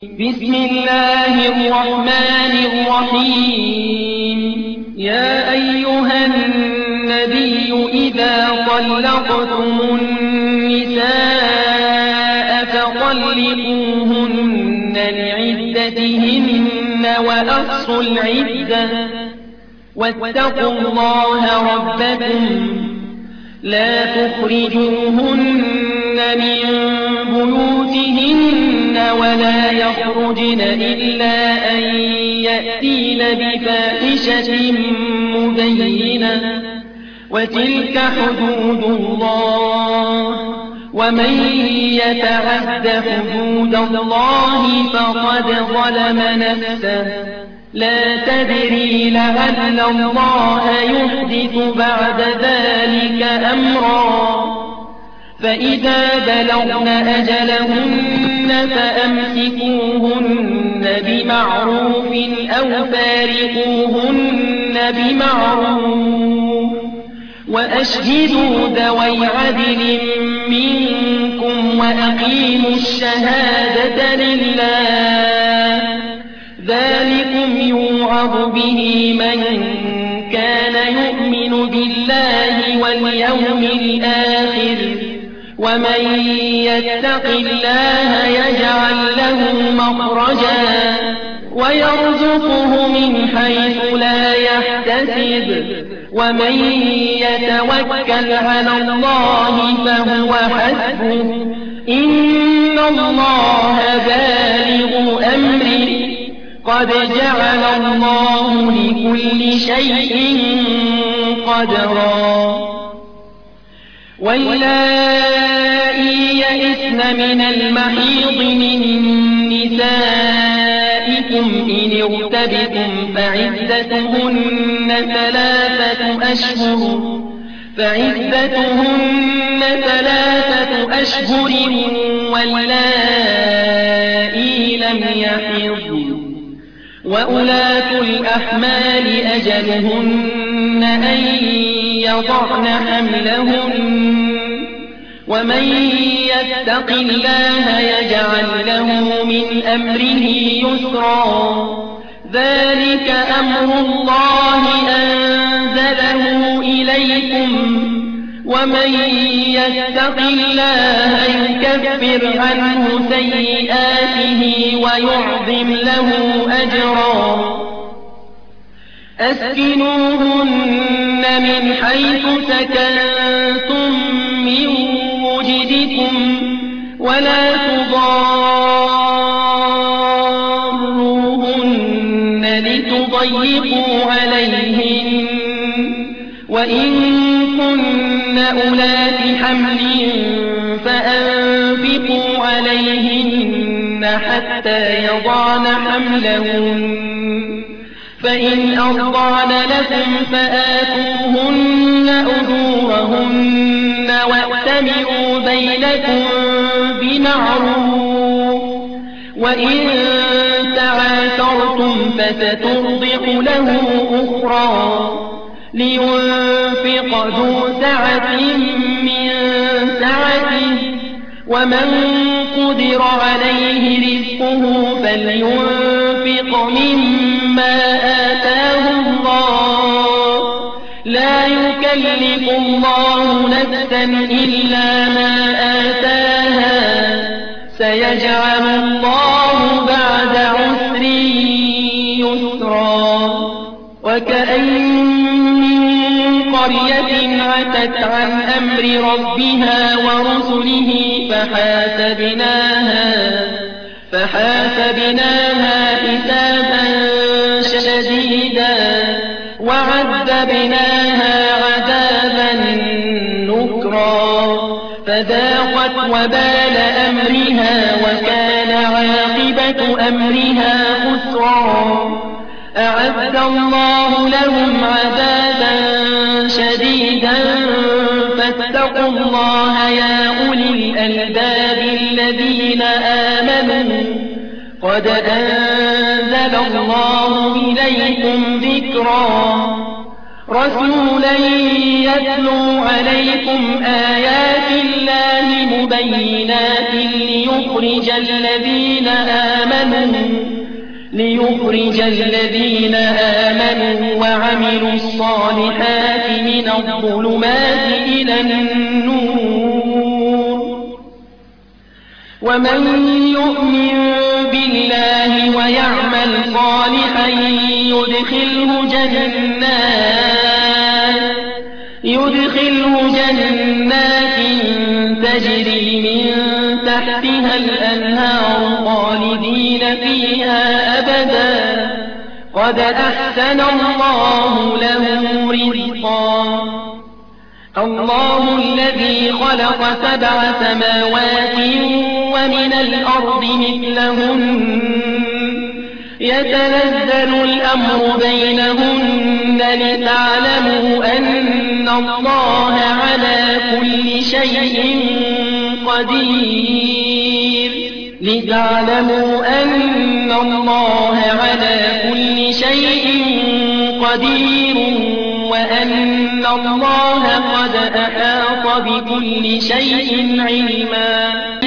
بسم الله الرحمن الرحيم. يا أيها النبي إذا طلقتم النساء فطلقوهن لعدتهن وأحصوا العدة واتقوا الله ربكم لا تخرجوهن من بيوتهن ولا يخرجن إلا أن يأتين بفاحشة مبينة وتلك حدود الله ومن يتعد حدود الله فقد ظلم نفسه لا تدري لعل الله يحدث بعد ذلك أمرا فإذا بلغن أجلهن فأمسكوهن بمعروف أو فارقوهن بمعروف وأشهدوا ذوي عدل منكم وأقيموا الشهادة لله ذلكم يوعظ به من كان يؤمن بالله واليوم الآخر ومن يتق الله يجعل له مخرجا ويرزقه من حيث لا يحتسب ومن يتوكل على الله فهو حسبه إن الله بالغ أمره قد جعل الله لكل شيء قدرا واللائي يئسن من المحيض من نسائكم إن ارتبتم فعدتهن ثلاثة أشهر واللائي لم يحضن وأولاة الأحمال أجلهن أن يضعن حملهن ومن يتق الله يجعل له من أمره يسرا ذلك أمر الله أنزله إليكم ومن يتق الله يكفر عنه سيئاته ويعظم له أجرا أسكنوهن من حيث سكنتم من وجدكم ولا تضاروهن لتضيقوا عليهن وإن كن أولات حمل فأنفقوا عليهن حتى يضعن حملهن فإن أرضعن لكم فآتوهن أجورهن وأتمروا بينكم بمعروف وإن تعاثرتم فسترضع له أخرى لينفق ذو سعة من سعته ومن قدر عليه رزقه فلينفق مما آتاه الله لا يكلف الله نفسا إلا ما آتاها سيجعل الله بعد عسر يسرا وكأين من قرية عتت عن أمر ربها ورسله فحاسبناها حسابا شديدا وعذبناها عذابا نكرا فذاقت وبال أمرها وكان عاقبة أمرها خسرا أعد الله لهم عذابا شديدا فاتقوا الله يا أولي الألباب الذين آمنوا قد أنزل الله إليكم ذكرا رسولا يتلو عليكم آيات الله مبينات ليخرج الذين آمنوا وعملوا الصالحات من الظلمات إلى النور ومن يؤمن بالله ويعمل صالحا يدخله جنات تجري من تحتها الأنهار خالدين فيها أبدا قد أحسن الله له رزقا الله الذي خلق 7 سماوات ومن الأرض مثلهن يتنزل الأمر بينهن لتعلموا أن الله على كل شيء قدير وأن الله قد أحاط بكل شيء علما